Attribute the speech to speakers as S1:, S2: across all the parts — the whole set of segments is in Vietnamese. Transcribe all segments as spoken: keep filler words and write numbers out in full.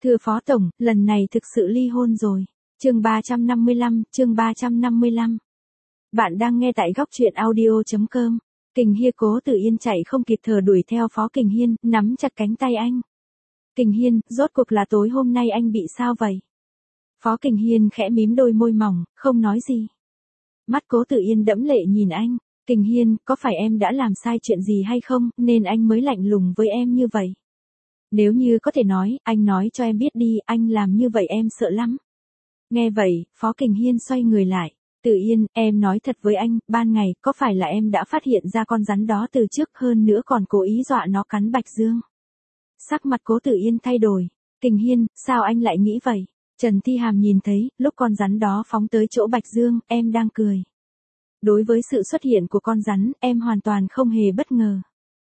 S1: Thưa Phó Tổng, lần này thực sự ly hôn rồi. Chương ba trăm năm mươi lăm, chương ba trăm năm mươi lăm. Bạn đang nghe tại góc truyện audio chấm com. Kình Hiên Cố Tử Yên chạy không kịp thở đuổi theo Phó Kình Hiên, nắm chặt cánh tay anh. Kình Hiên, rốt cuộc là tối hôm nay anh bị sao vậy? Phó Kình Hiên khẽ mím đôi môi mỏng, không nói gì. Mắt Cố Tử Yên đẫm lệ nhìn anh. Kình Hiên, có phải em đã làm sai chuyện gì hay không, nên anh mới lạnh lùng với em như vậy? Nếu như có thể nói, anh nói cho em biết đi, anh làm như vậy em sợ lắm. Nghe vậy, Phó Kình Hiên xoay người lại. Tử Yên, em nói thật với anh, ban ngày, có phải là em đã phát hiện ra con rắn đó từ trước, hơn nữa còn cố ý dọa nó cắn Bạch Dương? Sắc mặt Cố Tử Yên thay đổi. Kình Hiên, sao anh lại nghĩ vậy? Trần Thi Hàm nhìn thấy, lúc con rắn đó phóng tới chỗ Bạch Dương, em đang cười. Đối với sự xuất hiện của con rắn, em hoàn toàn không hề bất ngờ.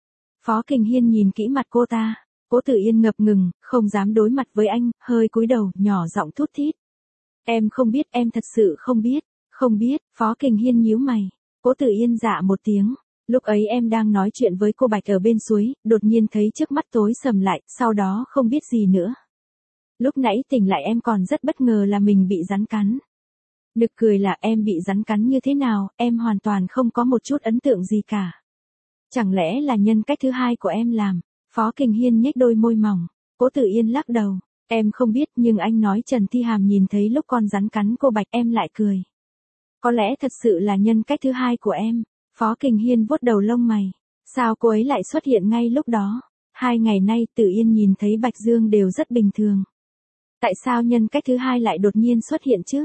S1: Phó Kình Hiên nhìn kỹ mặt cô ta. Cố Tử Yên ngập ngừng, không dám đối mặt với anh, hơi cúi đầu, nhỏ giọng thút thít. Em không biết, em thật sự không biết, không biết. Phó Kình Hiên nhíu mày. Cố Tử Yên dạ một tiếng. Lúc ấy em đang nói chuyện với cô Bạch ở bên suối, đột nhiên thấy trước mắt tối sầm lại, sau đó không biết gì nữa. Lúc nãy tỉnh lại em còn rất bất ngờ là mình bị rắn cắn. Nực cười là em bị rắn cắn như thế nào, em hoàn toàn không có một chút ấn tượng gì cả. Chẳng lẽ là nhân cách thứ hai của em làm? Phó Kình Hiên nhếch đôi môi mỏng. Cố Tử Yên lắc đầu. Em không biết, nhưng anh nói Trần Thi Hàm nhìn thấy lúc con rắn cắn cô Bạch, em lại cười. Có lẽ thật sự là nhân cách thứ hai của em. Phó Kình Hiên vuốt đầu lông mày. Sao cô ấy lại xuất hiện ngay lúc đó? Hai ngày nay Tử Yên nhìn thấy Bạch Dương đều rất bình thường. Tại sao nhân cách thứ hai lại đột nhiên xuất hiện chứ?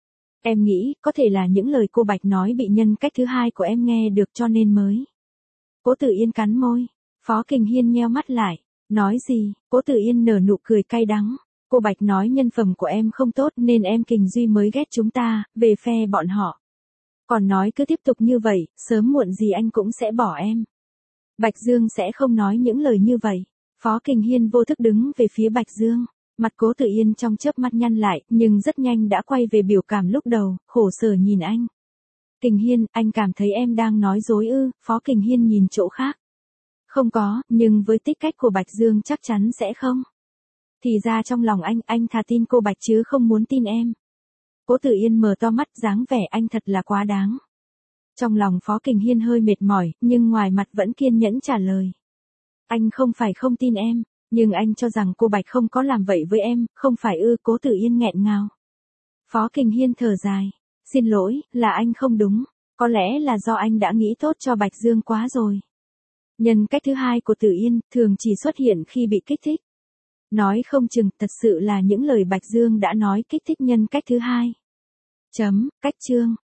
S1: Em nghĩ, có thể là những lời cô Bạch nói bị nhân cách thứ hai của em nghe được cho nên mới. Cố Tử Yên cắn môi. Phó Kình Hiên nheo mắt lại. Nói gì? Cố Tử Yên nở nụ cười cay đắng. Cô Bạch nói nhân phẩm của em không tốt nên em Kình Duy mới ghét chúng ta, về phe bọn họ. Còn nói cứ tiếp tục như vậy, sớm muộn gì anh cũng sẽ bỏ em. Bạch Dương sẽ không nói những lời như vậy. Phó Kình Hiên vô thức đứng về phía Bạch Dương. Mặt Cố Tử Yên trong chớp mắt nhăn lại, nhưng rất nhanh đã quay về biểu cảm lúc đầu, khổ sở nhìn anh. Kình Hiên, anh cảm thấy em đang nói dối ư? Phó Kình Hiên nhìn chỗ khác. Không có, nhưng với tính cách của Bạch Dương chắc chắn sẽ không. Thì ra trong lòng anh, anh thà tin cô Bạch chứ không muốn tin em. Cố Tử Yên mở to mắt, dáng vẻ anh thật là quá đáng. Trong lòng Phó Kình Hiên hơi mệt mỏi, nhưng ngoài mặt vẫn kiên nhẫn trả lời. Anh không phải không tin em, nhưng anh cho rằng cô Bạch không có làm vậy với em, không phải ư? Cố Tử Yên nghẹn ngào. Phó Kình Hiên thở dài. Xin lỗi, là anh không đúng. Có lẽ là do anh đã nghĩ tốt cho Bạch Dương quá rồi. Nhân cách thứ hai của Tử Yên thường chỉ xuất hiện khi bị kích thích. Nói không chừng thật sự là những lời Bạch Dương đã nói kích thích nhân cách thứ hai. Chấm, cách chương.